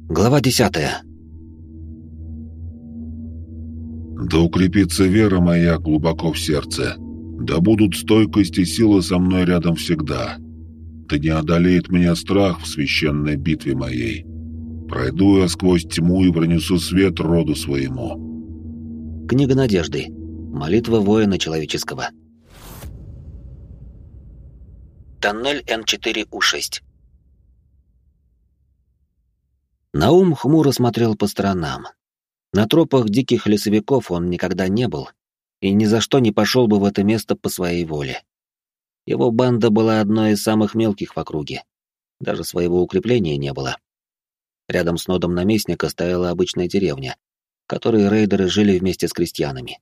Глава 10. Да укрепится вера моя глубоко в сердце, да будут стойкость и сила со мной рядом всегда. Да не одолеет меня страх в священной битве моей. Пройду я сквозь тьму и пронесу свет роду своему. Книга Надежды. Молитва воина человеческого. Тоннель Н4У6. Наум хмуро смотрел по сторонам. На тропах диких лесовиков он никогда не был и ни за что не пошел бы в это место по своей воле. Его банда была одной из самых мелких в округе. Даже своего укрепления не было. Рядом с нодом наместника стояла обычная деревня, в которой рейдеры жили вместе с крестьянами.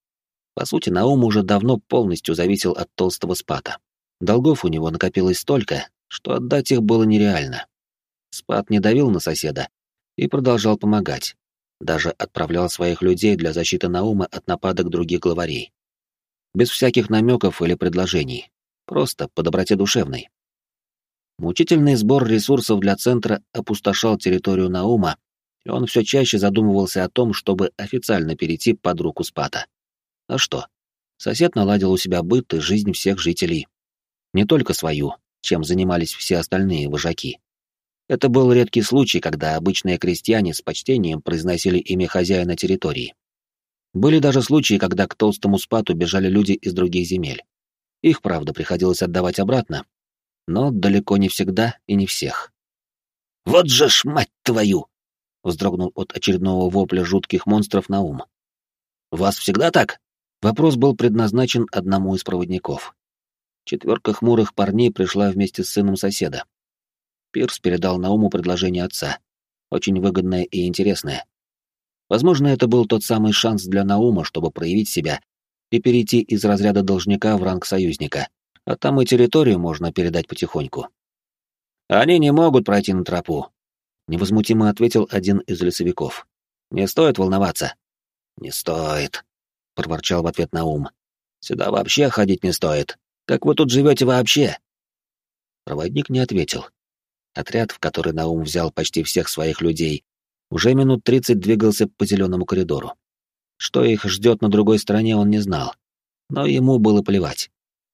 По сути, Наум уже давно полностью зависел от толстого Спата. Долгов у него накопилось столько, что отдать их было нереально. Спат не давил на соседа и продолжал помогать. Даже отправлял своих людей для защиты Наума от нападок других главарей. Без всяких намеков или предложений. Просто по доброте душевной. Мучительный сбор ресурсов для центра опустошал территорию Наума, и он все чаще задумывался о том, чтобы официально перейти под руку Спата. А что? Сосед наладил у себя быт и жизнь всех жителей. Не только свою, чем занимались все остальные вожаки. Это был редкий случай, когда обычные крестьяне с почтением произносили имя хозяина территории. Были даже случаи, когда к толстому Спату бежали люди из других земель. Их, правда, приходилось отдавать обратно, но далеко не всегда и не всех. «Вот же ж, мать твою!» — вздрогнул от очередного вопля жутких монстров Наум. «Вас всегда так?» Вопрос был предназначен одному из проводников. Четверка хмурых парней пришла вместе с сыном соседа. Пирс передал Науму предложение отца, очень выгодное и интересное. Возможно, это был тот самый шанс для Наума, чтобы проявить себя и перейти из разряда должника в ранг союзника, а там и территорию можно передать потихоньку. «Они не могут пройти на тропу», — невозмутимо ответил один из лесовиков. «Не стоит волноваться». «Не стоит», — проворчал в ответ Наум. «Сюда вообще ходить не стоит. Как вы тут живете вообще?» Проводник не ответил. Отряд, в который Наум взял почти всех своих людей, уже минут 30 двигался по зеленому коридору. Что их ждет на другой стороне, он не знал, но ему было плевать.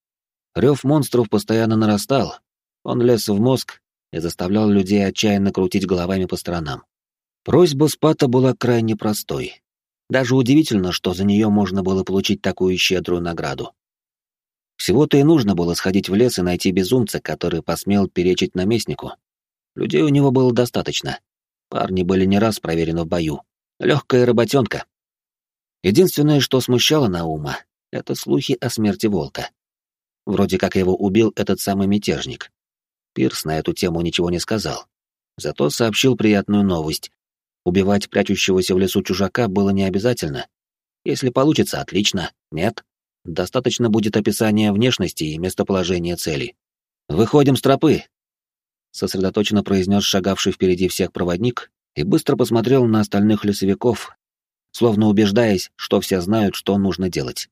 Рев монстров постоянно нарастал, он лез в мозг и заставлял людей отчаянно крутить головами по сторонам. Просьба Спата была крайне простой. Даже удивительно, что за нее можно было получить такую щедрую награду. Всего-то и нужно было сходить в лес и найти безумца, который посмел перечить наместнику. Людей у него было достаточно. Парни были не раз проверены в бою. Легкая работенка. Единственное, что смущало Наума, это слухи о смерти волка. Вроде как его убил этот самый мятежник. Пирс на эту тему ничего не сказал. Зато сообщил приятную новость. Убивать прячущегося в лесу чужака было не обязательно. Если получится, отлично. Нет. Достаточно будет описания внешности и местоположения цели. «Выходим с тропы», — сосредоточенно произнес шагавший впереди всех проводник и быстро посмотрел на остальных лесовиков, словно убеждаясь, что все знают, что нужно делать.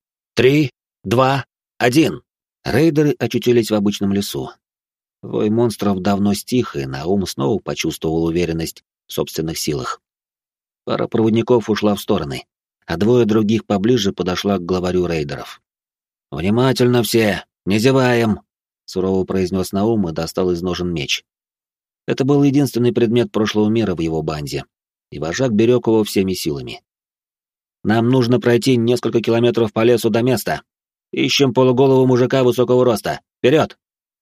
3, 2, 1. Рейдеры очутились в обычном лесу. Вой монстров давно стих, и Наум снова почувствовал уверенность в собственных силах. Пара проводников ушла в стороны, а двое других поближе подошла к главарю рейдеров. «Внимательно все! Не зеваем!» — сурово произнес Наум и достал из ножен меч. Это был единственный предмет прошлого мира в его банде, и вожак берег его всеми силами. «Нам нужно пройти несколько километров по лесу до места. Ищем полуголого мужика высокого роста. Вперед!»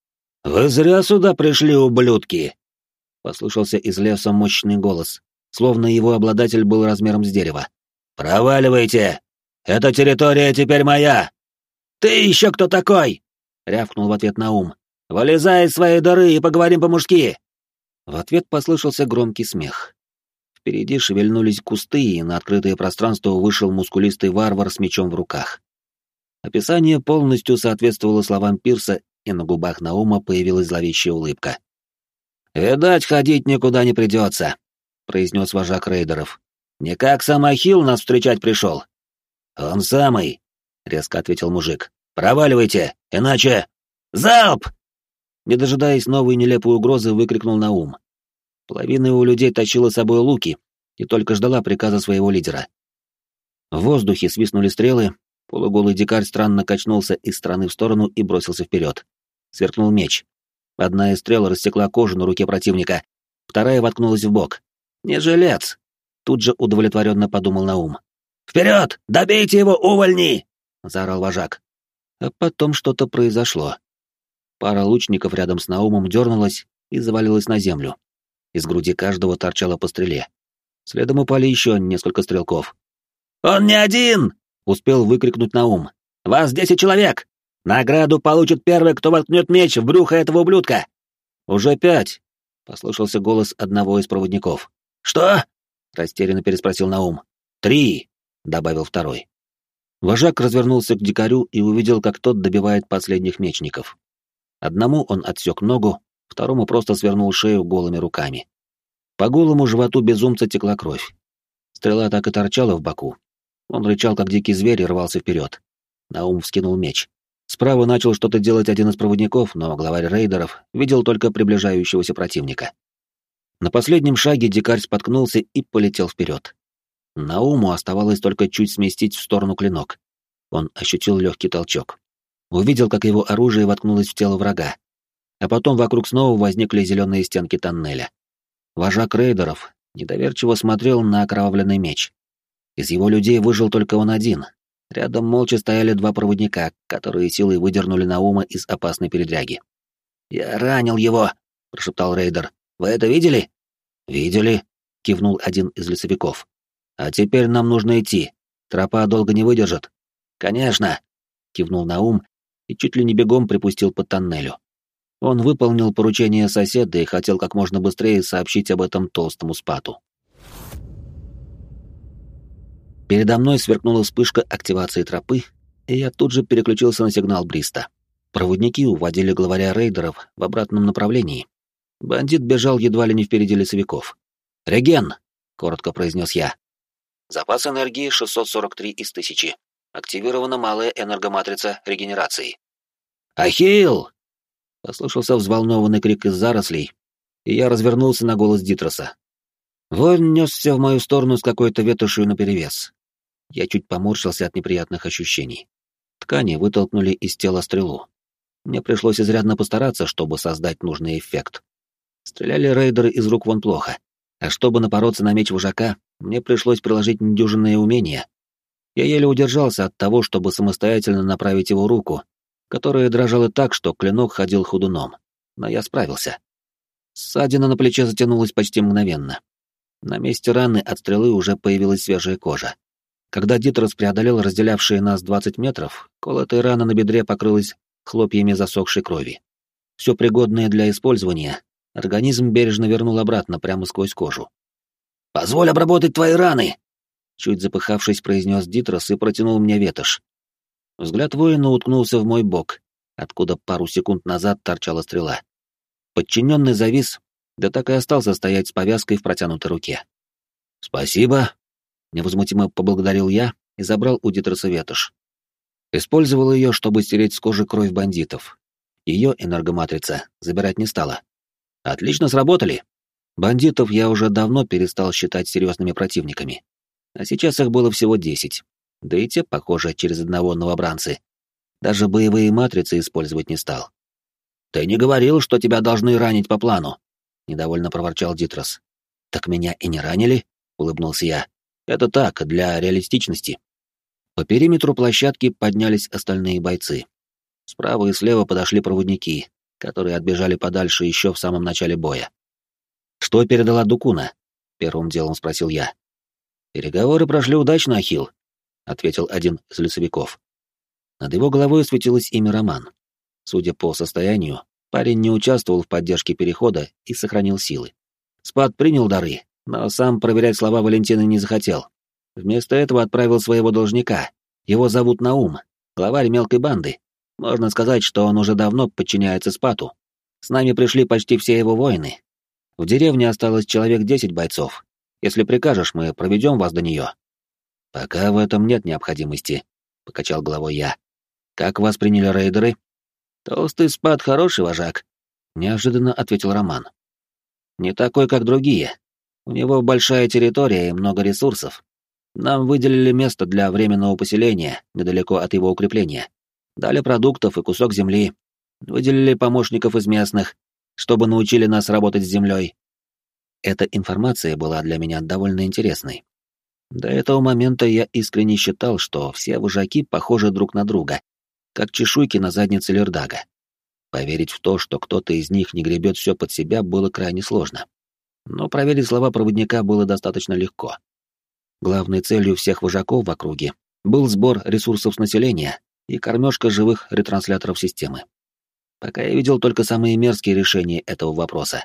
«Вы зря сюда пришли, ублюдки!» — послышался из леса мощный голос, словно его обладатель был размером с дерево. «Проваливайте! Эта территория теперь моя!» «Ты еще кто такой?» — рявкнул в ответ Наум. «Вылезай из своей дыры и поговорим по-мужски!» В ответ послышался громкий смех. Впереди шевельнулись кусты, и на открытое пространство вышел мускулистый варвар с мечом в руках. Описание полностью соответствовало словам Пирса, и на губах Наума появилась зловещая улыбка. «Видать, ходить никуда не придется», — произнес вожак рейдеров. «Не как сам Ахилл нас встречать пришел». «Он самый», — резко ответил мужик. «Проваливайте, иначе...» «Залп!» Не дожидаясь новой нелепой угрозы, выкрикнул Наум. Половина у людей тащила с собой луки и только ждала приказа своего лидера. В воздухе свистнули стрелы, полуголый дикарь странно качнулся из стороны в сторону и бросился вперед. Сверкнул меч. Одна из стрел рассекла кожу на руке противника, вторая воткнулась в бок. «Не жилец!» — тут же удовлетворенно подумал Наум. «Вперед! Добейте его, увольни!» — заорал вожак. А потом что-то произошло. Пара лучников рядом с Наумом дернулась и завалилась на землю. Из груди каждого торчало по стреле. Следом упали еще несколько стрелков. «Он не один!» — успел выкрикнуть Наум. «Вас 10 человек! Награду получит первый, кто воткнет меч в брюхо этого ублюдка!» «Уже 5!» — послышался голос одного из проводников. «Что?» — растерянно переспросил Наум. «3!» — добавил второй. Вожак развернулся к дикарю и увидел, как тот добивает последних мечников. Одному он отсек ногу, второму просто свернул шею голыми руками. По голому животу безумца текла кровь. Стрела так и торчала в боку. Он рычал, как дикий зверь, и рвался вперед. Наум вскинул меч. Справа начал что-то делать один из проводников, но главарь рейдеров видел только приближающегося противника. На последнем шаге дикарь споткнулся и полетел вперед. Науму оставалось только чуть сместить в сторону клинок. Он ощутил легкий толчок. Увидел, как его оружие воткнулось в тело врага. А потом вокруг снова возникли зеленые стенки тоннеля. Вожак рейдеров недоверчиво смотрел на окровавленный меч. Из его людей выжил только он один. Рядом молча стояли 2 проводника, которые силой выдернули Наума из опасной передряги. «Я ранил его!» — прошептал рейдер. «Вы это видели?» «Видели», — кивнул один из лесовиков. «А теперь нам нужно идти. Тропа долго не выдержит». «Конечно», — кивнул Наум и чуть ли не бегом припустил по тоннелю. Он выполнил поручение соседа и хотел как можно быстрее сообщить об этом толстому спату. Передо мной сверкнула вспышка активации тропы, и я тут же переключился на сигнал Бриста. Проводники уводили главаря рейдеров в обратном направлении. Бандит бежал едва ли не впереди лесовиков. «Реген!» — коротко произнес я. Запас энергии 643 из 1000. Активирована малая энергоматрица регенерации. «Ахилл!» — послышался взволнованный крик из зарослей, и я развернулся на голос Дитроса. Воин несся в мою сторону с какой-то ветошью наперевес. Я чуть поморщился от неприятных ощущений. Ткани вытолкнули из тела стрелу. Мне пришлось изрядно постараться, чтобы создать нужный эффект. Стреляли рейдеры из рук вон плохо, а чтобы напороться на меч вожака, мне пришлось приложить недюжинные умения. Я еле удержался от того, чтобы самостоятельно направить его руку, которая дрожала так, что клинок ходил ходуном. Но я справился. Ссадина на плече затянулась почти мгновенно. На месте раны от стрелы уже появилась свежая кожа. Когда Дитрос преодолел разделявшие нас 20 метров, колотая рана на бедре покрылась хлопьями засохшей крови. Все пригодное для использования организм бережно вернул обратно прямо сквозь кожу. «Позволь обработать твои раны!» Чуть запыхавшись, произнес Дитрос и протянул мне ветошь. Взгляд воина уткнулся в мой бок, откуда пару секунд назад торчала стрела. Подчиненный завис, да так и остался стоять с повязкой в протянутой руке. «Спасибо!» — невозмутимо поблагодарил я и забрал у Дитроса ветошь. Использовал ее, чтобы стереть с кожи кровь бандитов. Ее энергоматрица забирать не стала. Отлично сработали. Бандитов я уже давно перестал считать серьезными противниками. А сейчас их было всего 10. Да и те, похоже, через одного новобранцы. Даже боевые матрицы использовать не стал. «Ты не говорил, что тебя должны ранить по плану?» — недовольно проворчал Дитрос. «Так меня и не ранили?» — улыбнулся я. «Это так, для реалистичности». По периметру площадки поднялись остальные бойцы. Справа и слева подошли проводники, которые отбежали подальше еще в самом начале боя. «Что передала Дукуна?» — первым делом спросил я. «Переговоры прошли удачно, Ахилл», — ответил один из лесовиков. Над его головой светилось имя Роман. Судя по состоянию, парень не участвовал в поддержке перехода и сохранил силы. Спад принял дары, но сам проверять слова Валентины не захотел. Вместо этого отправил своего должника. Его зовут Наум, главарь мелкой банды. Можно сказать, что он уже давно подчиняется Спату. С нами пришли почти все его воины. В деревне осталось человек 10 бойцов. Если прикажешь, мы проведем вас до нее. Пока в этом нет необходимости, — покачал головой я. Как вас приняли рейдеры? Толстый Спат хороший вожак, — неожиданно ответил Роман. Не такой, как другие. У него большая территория и много ресурсов. Нам выделили место для временного поселения недалеко от его укрепления. Дали продуктов и кусок земли. Выделили помощников из местных, чтобы научили нас работать с землей. Эта информация была для меня довольно интересной. До этого момента я искренне считал, что все вожаки похожи друг на друга, как чешуйки на заднице лердага. Поверить в то, что кто-то из них не гребет все под себя, было крайне сложно. Но проверить слова проводника было достаточно легко. Главной целью всех вожаков в округе был сбор ресурсов с населения и кормежка живых ретрансляторов системы. Пока я видел только самые мерзкие решения этого вопроса.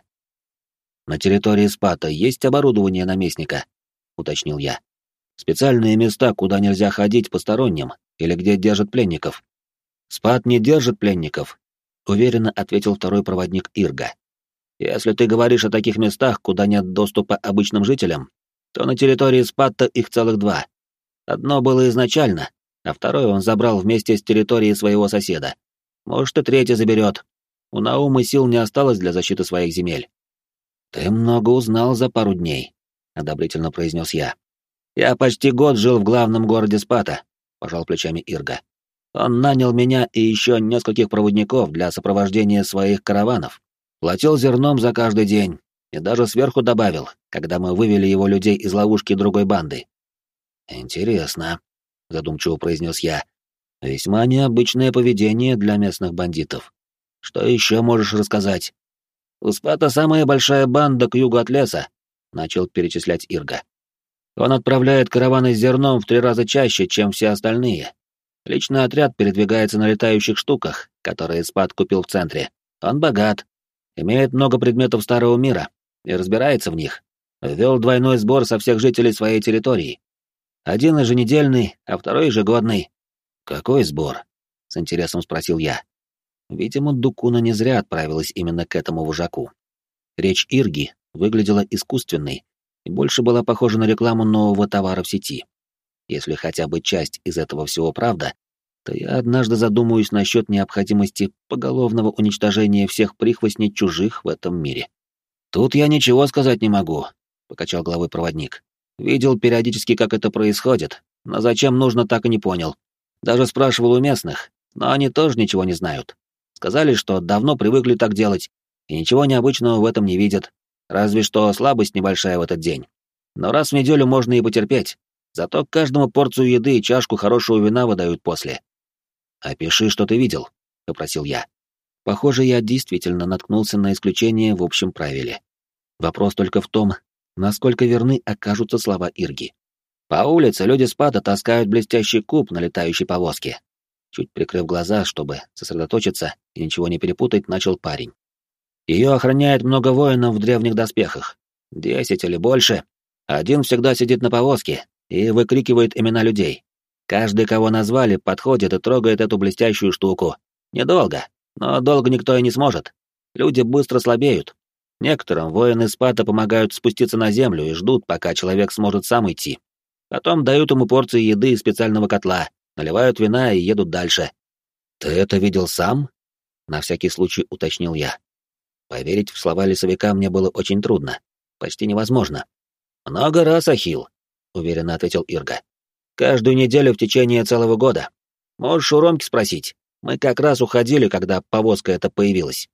«На территории Спата есть оборудование наместника?» — уточнил я. «Специальные места, куда нельзя ходить посторонним, или где держат пленников?» «Спат не держит пленников», — уверенно ответил второй проводник Ирга. «Если ты говоришь о таких местах, куда нет доступа обычным жителям, то на территории Спатта их целых два. Одно было изначально, а второе он забрал вместе с территорией своего соседа. Может, и третье заберет. У Наумы сил не осталось для защиты своих земель». «Ты много узнал за пару дней», — одобрительно произнес я. «Я почти год жил в главном городе Спата», — пожал плечами Ирга. «Он нанял меня и еще нескольких проводников для сопровождения своих караванов. Платил зерном за каждый день и даже сверху добавил, когда мы вывели его людей из ловушки другой банды». «Интересно», — задумчиво произнес я. «Весьма необычное поведение для местных бандитов. Что еще можешь рассказать?» «У Спата самая большая банда к югу от леса», — начал перечислять Ирга. «Он отправляет караваны с зерном в 3 раза чаще, чем все остальные. Личный отряд передвигается на летающих штуках, которые Спат купил в центре. Он богат, имеет много предметов Старого Мира и разбирается в них. Ввел двойной сбор со всех жителей своей территории. Один еженедельный, а второй ежегодный». «Какой сбор?» — с интересом спросил я. Видимо, Дукуна не зря отправилась именно к этому вожаку. Речь Ирги выглядела искусственной и больше была похожа на рекламу нового товара в сети. Если хотя бы часть из этого всего правда, то я однажды задумаюсь насчет необходимости поголовного уничтожения всех прихвостней чужих в этом мире. «Тут я ничего сказать не могу», — покачал головой проводник. «Видел периодически, как это происходит, но зачем нужно, так и не понял. Даже спрашивал у местных, но они тоже ничего не знают. Сказали, что давно привыкли так делать, и ничего необычного в этом не видят, разве что слабость небольшая в этот день. Но раз в неделю можно и потерпеть, зато каждому порцию еды и чашку хорошего вина выдают после». «Опиши, что ты видел», — попросил я. Похоже, я действительно наткнулся на исключение в общем правиле. Вопрос только в том, насколько верны окажутся слова Ирги. «По улице люди Спата таскают блестящий куб на летающей повозке». Чуть прикрыв глаза, чтобы сосредоточиться и ничего не перепутать, начал парень. «Ее охраняет много воинов в древних доспехах. 10 или больше. Один всегда сидит на повозке и выкрикивает имена людей. Каждый, кого назвали, подходит и трогает эту блестящую штуку. Недолго, но долго никто и не сможет. Люди быстро слабеют. Некоторым воины Спата помогают спуститься на землю и ждут, пока человек сможет сам идти. Потом дают ему порции еды из специального котла, наливают вина и едут дальше». «Ты это видел сам?» — на всякий случай уточнил я. Поверить в слова лесовика мне было очень трудно, почти невозможно. «Много раз, Ахилл», — уверенно ответил Ирга. «Каждую неделю в течение целого года. Можешь у Ромки спросить. Мы как раз уходили, когда повозка эта появилась».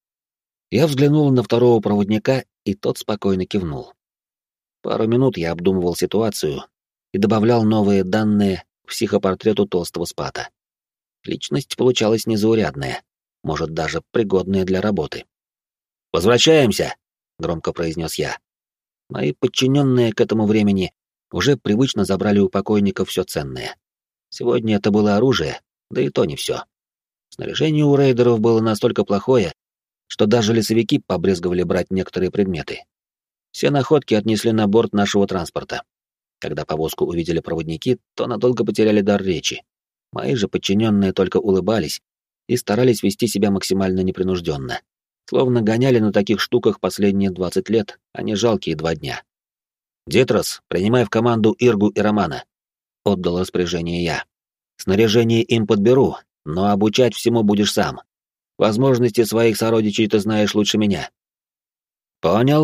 Я взглянул на второго проводника, и тот спокойно кивнул. Пару минут я обдумывал ситуацию и добавлял новые данные к психопортрету толстого Спата. Личность получалась незаурядная, может, даже пригодная для работы. «Возвращаемся!» — громко произнес я. Мои подчиненные к этому времени уже привычно забрали у покойников все ценное. Сегодня это было оружие, да и то не все. Снаряжение у рейдеров было настолько плохое, что даже лесовики побрезговали брать некоторые предметы. Все находки отнесли на борт нашего транспорта. Когда повозку увидели проводники, то надолго потеряли дар речи. Мои же подчиненные только улыбались и старались вести себя максимально непринужденно. Словно гоняли на таких штуках последние 20 лет, а не жалкие 2 дня. «Дитрос, принимай в команду Иргу и Романа», — отдал распоряжение я. «Снаряжение им подберу, но обучать всему будешь сам. Возможности своих сородичей ты знаешь лучше меня». «Понял»,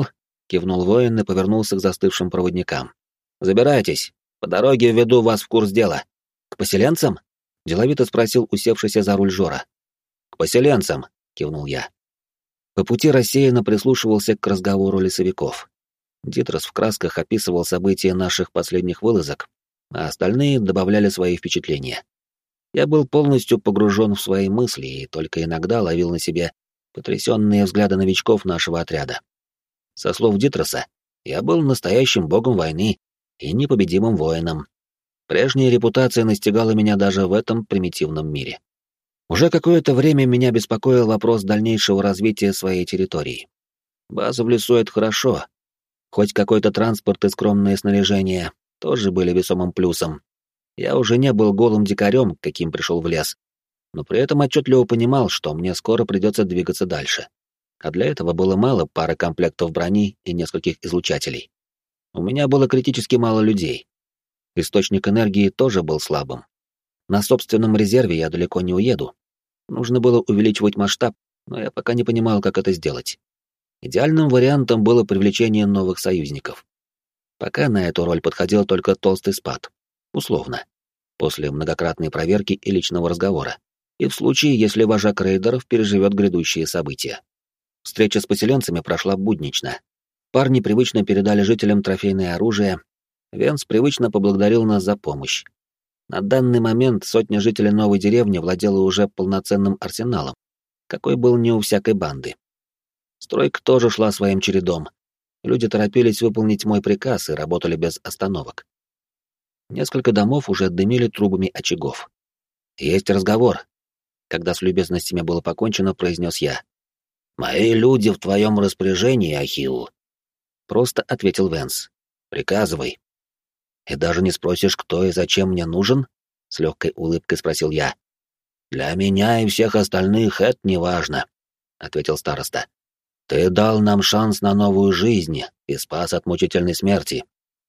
кивнул воин и повернулся к застывшим проводникам. «Забирайтесь. По дороге введу вас в курс дела. К поселенцам?» — деловито спросил усевшийся за руль Жора. «К поселенцам», — кивнул я. По пути рассеянно прислушивался к разговору лесовиков. Дитрос в красках описывал события наших последних вылазок, а остальные добавляли свои впечатления. Я был полностью погружен в свои мысли и только иногда ловил на себе потрясенные взгляды новичков нашего отряда. Со слов Дитроса, я был настоящим богом войны и непобедимым воином. Прежняя репутация настигала меня даже в этом примитивном мире. Уже какое-то время меня беспокоил вопрос дальнейшего развития своей территории. База в лесу — это хорошо. Хоть какой-то транспорт и скромное снаряжение тоже были весомым плюсом. Я уже не был голым дикарем, каким пришел в лес, но при этом отчетливо понимал, что мне скоро придется двигаться дальше. А для этого было мало пары комплектов брони и нескольких излучателей. У меня было критически мало людей. Источник энергии тоже был слабым. На собственном резерве я далеко не уеду. Нужно было увеличивать масштаб, но я пока не понимал, как это сделать. Идеальным вариантом было привлечение новых союзников. Пока на эту роль подходил только толстый спад. Условно. После многократной проверки и личного разговора. И в случае, если вожак рейдеров переживет грядущие события. Встреча с поселенцами прошла буднично. Парни привычно передали жителям трофейное оружие. Венс привычно поблагодарил нас за помощь. На данный момент сотня жителей новой деревни владела уже полноценным арсеналом, какой был не у всякой банды. Стройка тоже шла своим чередом. Люди торопились выполнить мой приказ и работали без остановок. Несколько домов уже дымили трубами очагов. «Есть разговор», — когда с любезностями было покончено, произнес я. «Мои люди в твоем распоряжении, Ахилл», — просто ответил Венс. «Приказывай». «И даже не спросишь, кто и зачем мне нужен?» — с легкой улыбкой спросил я. «Для меня и всех остальных это не важно», — ответил староста. «Ты дал нам шанс на новую жизнь и спас от мучительной смерти.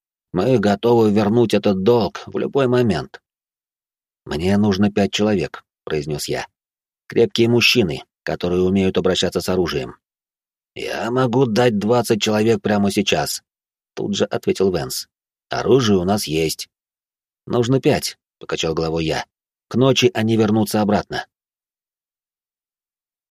Мы готовы вернуть этот долг в любой момент». «Мне нужно 5 человек», — произнес я. «Крепкие мужчины, которые умеют обращаться с оружием». «Я могу дать 20 человек прямо сейчас», — тут же ответил Венс. «Оружие у нас есть». «Нужно 5», — покачал головой я. «К ночи они вернутся обратно».